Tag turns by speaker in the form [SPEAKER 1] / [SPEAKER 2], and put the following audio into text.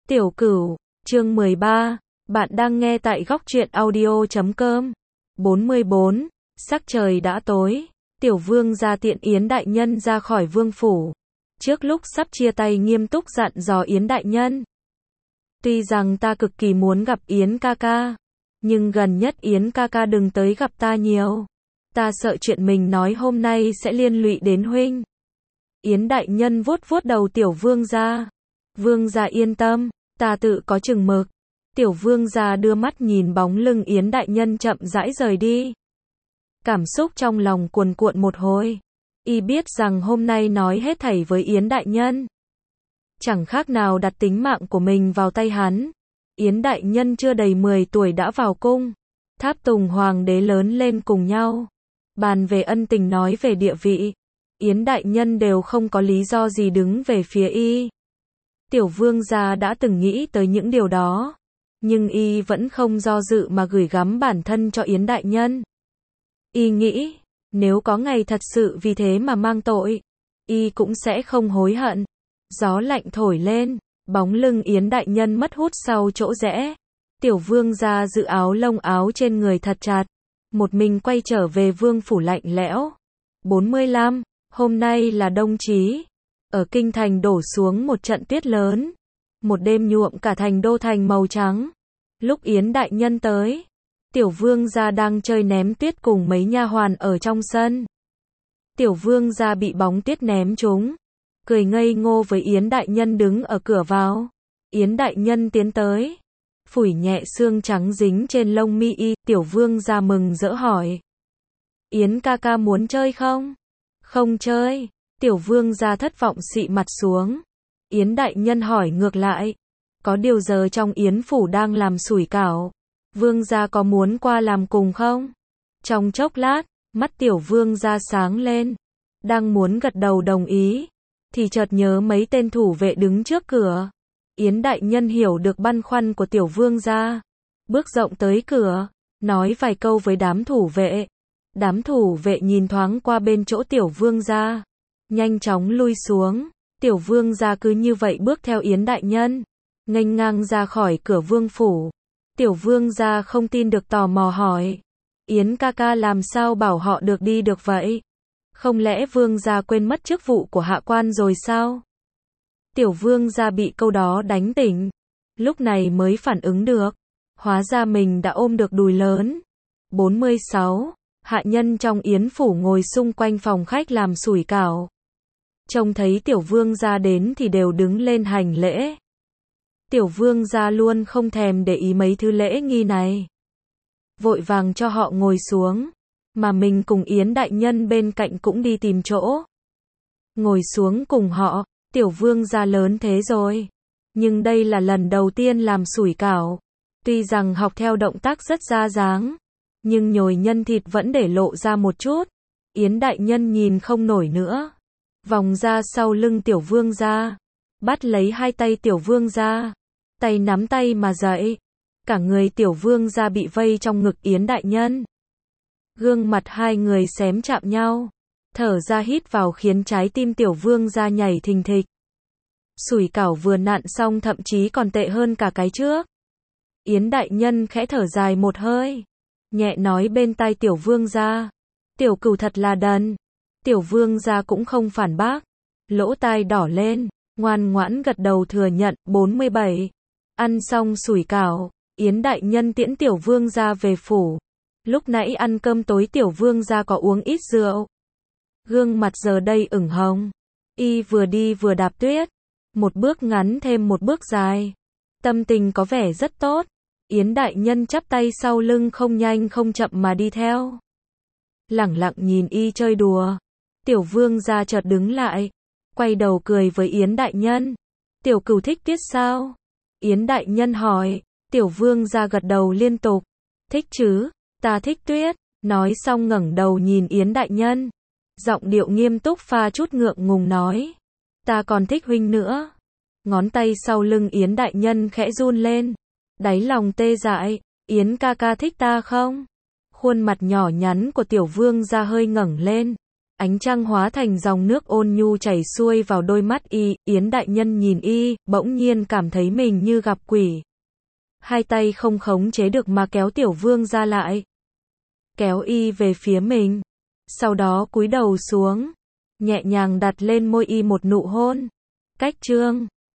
[SPEAKER 1] Tiểu Cửu, chương 13, bạn đang nghe tại góc truyện audio.com. 44, sắc trời đã tối, Tiểu Vương gia tiện Yến đại nhân ra khỏi vương phủ. Trước lúc sắp chia tay nghiêm túc dặn dò Yến đại nhân. Tuy rằng ta cực kỳ muốn gặp Yến ca ca, nhưng gần nhất Yến ca ca đừng tới gặp ta nhiều. Ta sợ chuyện mình nói hôm nay sẽ liên lụy đến huynh. Yến đại nhân vuốt vuốt đầu Tiểu Vương gia. Vương gia yên tâm, ta tự có chừng mực. Tiểu Vương gia đưa mắt nhìn bóng lưng Yến đại nhân chậm rãi rời đi. Cảm xúc trong lòng cuồn cuộn một hồi. Y biết rằng hôm nay nói hết thảy với Yến đại nhân, chẳng khác nào đặt tính mạng của mình vào tay hắn. Yến đại nhân chưa đầy 10 tuổi đã vào cung. Tháp tùng hoàng đế lớn lên cùng nhau. Bàn về ân tình nói về địa vị. Yến đại nhân đều không có lý do gì đứng về phía y. Tiểu Vương gia đã từng nghĩ tới những điều đó, nhưng y vẫn không do dự mà gửi gắm bản thân cho Yến đại nhân. Y nghĩ, nếu có ngày thật sự vì thế mà mang tội, y cũng sẽ không hối hận. Gió lạnh thổi lên, bóng lưng Yến đại nhân mất hút sau chỗ rẽ. Tiểu Vương gia giữ áo lông áo trên người thật chặt, một mình quay trở về vương phủ lạnh lẽo. 45, hôm nay là đông chí. Ở kinh thành đổ xuống một trận tuyết lớn. Một đêm nhuộm cả thành đô thành màu trắng. Lúc Yến đại nhân tới, Tiểu Vương gia đang chơi ném tuyết cùng mấy nha hoàn ở trong sân. Tiểu Vương gia bị bóng tuyết ném trúng, cười ngây ngô với Yến đại nhân đứng ở cửa vào. Yến đại nhân tiến tới, phủi nhẹ xương trắng dính trên lông mi y. Tiểu Vương gia mừng rỡ hỏi: Yến ca ca muốn chơi không? Không chơi. Tiểu Vương gia thất vọng xị mặt xuống. Yến đại nhân hỏi ngược lại: có điều giờ trong Yến phủ đang làm sủi cảo, Vương gia có muốn qua làm cùng không? Trong chốc lát, mắt Tiểu Vương gia sáng lên, đang muốn gật đầu đồng ý, thì chợt nhớ mấy tên thủ vệ đứng trước cửa. Yến đại nhân hiểu được băn khoăn của Tiểu Vương gia, bước rộng tới cửa, nói vài câu với đám thủ vệ. Đám thủ vệ nhìn thoáng qua bên chỗ Tiểu Vương gia, nhanh chóng lui xuống. Tiểu Vương gia cứ như vậy bước theo Yến đại nhân, nghênh ngang ra khỏi cửa vương phủ. Tiểu Vương gia không tin được tò mò hỏi: Yến ca ca làm sao bảo họ được đi được vậy? Không lẽ Vương gia quên mất chức vụ của hạ quan rồi sao? Tiểu Vương gia bị câu đó đánh tỉnh, lúc này mới phản ứng được, hóa ra mình đã ôm được đùi lớn. 46, hạ nhân trong Yến phủ ngồi xung quanh phòng khách làm sủi cảo. Trông thấy Tiểu Vương gia đến thì đều đứng lên hành lễ. Tiểu Vương gia luôn không thèm để ý mấy thứ lễ nghi này, vội vàng cho họ ngồi xuống, mà mình cùng Yến đại nhân bên cạnh cũng đi tìm chỗ ngồi xuống cùng họ. Tiểu Vương gia lớn thế rồi, nhưng đây là lần đầu tiên làm sủi cảo. Tuy rằng học theo động tác rất ra dáng, nhưng nhồi nhân thịt vẫn để lộ ra một chút. Yến đại nhân nhìn không nổi nữa, vòng ra sau lưng Tiểu Vương gia, bắt lấy hai tay Tiểu Vương gia, tay nắm tay mà dậy. Cả người Tiểu Vương gia bị vây trong ngực Yến đại nhân. Gương mặt hai người xém chạm nhau, thở ra hít vào khiến trái tim Tiểu Vương gia nhảy thình thịch. Sủi cảo vừa nặn xong thậm chí còn tệ hơn cả cái trước. Yến đại nhân khẽ thở dài một hơi, nhẹ nói bên tai Tiểu Vương gia: Tiểu Cửu thật là đần. Tiểu Vương gia cũng không phản bác, lỗ tai đỏ lên, ngoan ngoãn gật đầu thừa nhận. 47, ăn xong sủi cảo, Yến đại nhân tiễn Tiểu Vương gia về phủ. Lúc nãy ăn cơm tối Tiểu Vương gia có uống ít rượu, gương mặt giờ đây ửng hồng. Y vừa đi vừa đạp tuyết, một bước ngắn thêm một bước dài, tâm tình có vẻ rất tốt. Yến đại nhân chắp tay sau lưng không nhanh không chậm mà đi theo, lẳng lặng nhìn y chơi đùa. Tiểu Vương gia chợt đứng lại, quay đầu cười với Yến đại nhân: Tiểu Cửu thích tuyết sao? Yến đại nhân hỏi. Tiểu Vương gia gật đầu liên tục: thích chứ, ta thích tuyết. Nói xong ngẩng đầu nhìn Yến đại nhân, giọng điệu nghiêm túc pha chút ngượng ngùng nói: ta còn thích huynh nữa. Ngón tay sau lưng Yến đại nhân khẽ run lên, đáy lòng tê dại: Yến ca ca thích ta không? Khuôn mặt nhỏ nhắn của Tiểu Vương gia hơi ngẩng lên, Ánh trăng hóa thành dòng nước ôn nhu chảy xuôi vào đôi mắt y, Yến đại nhân nhìn y, bỗng nhiên cảm thấy mình như gặp quỷ. Hai tay không khống chế được mà kéo tiểu vương ra lại. Kéo y về phía mình. Sau đó cúi đầu xuống. Nhẹ nhàng đặt lên môi y một nụ hôn. Cách chương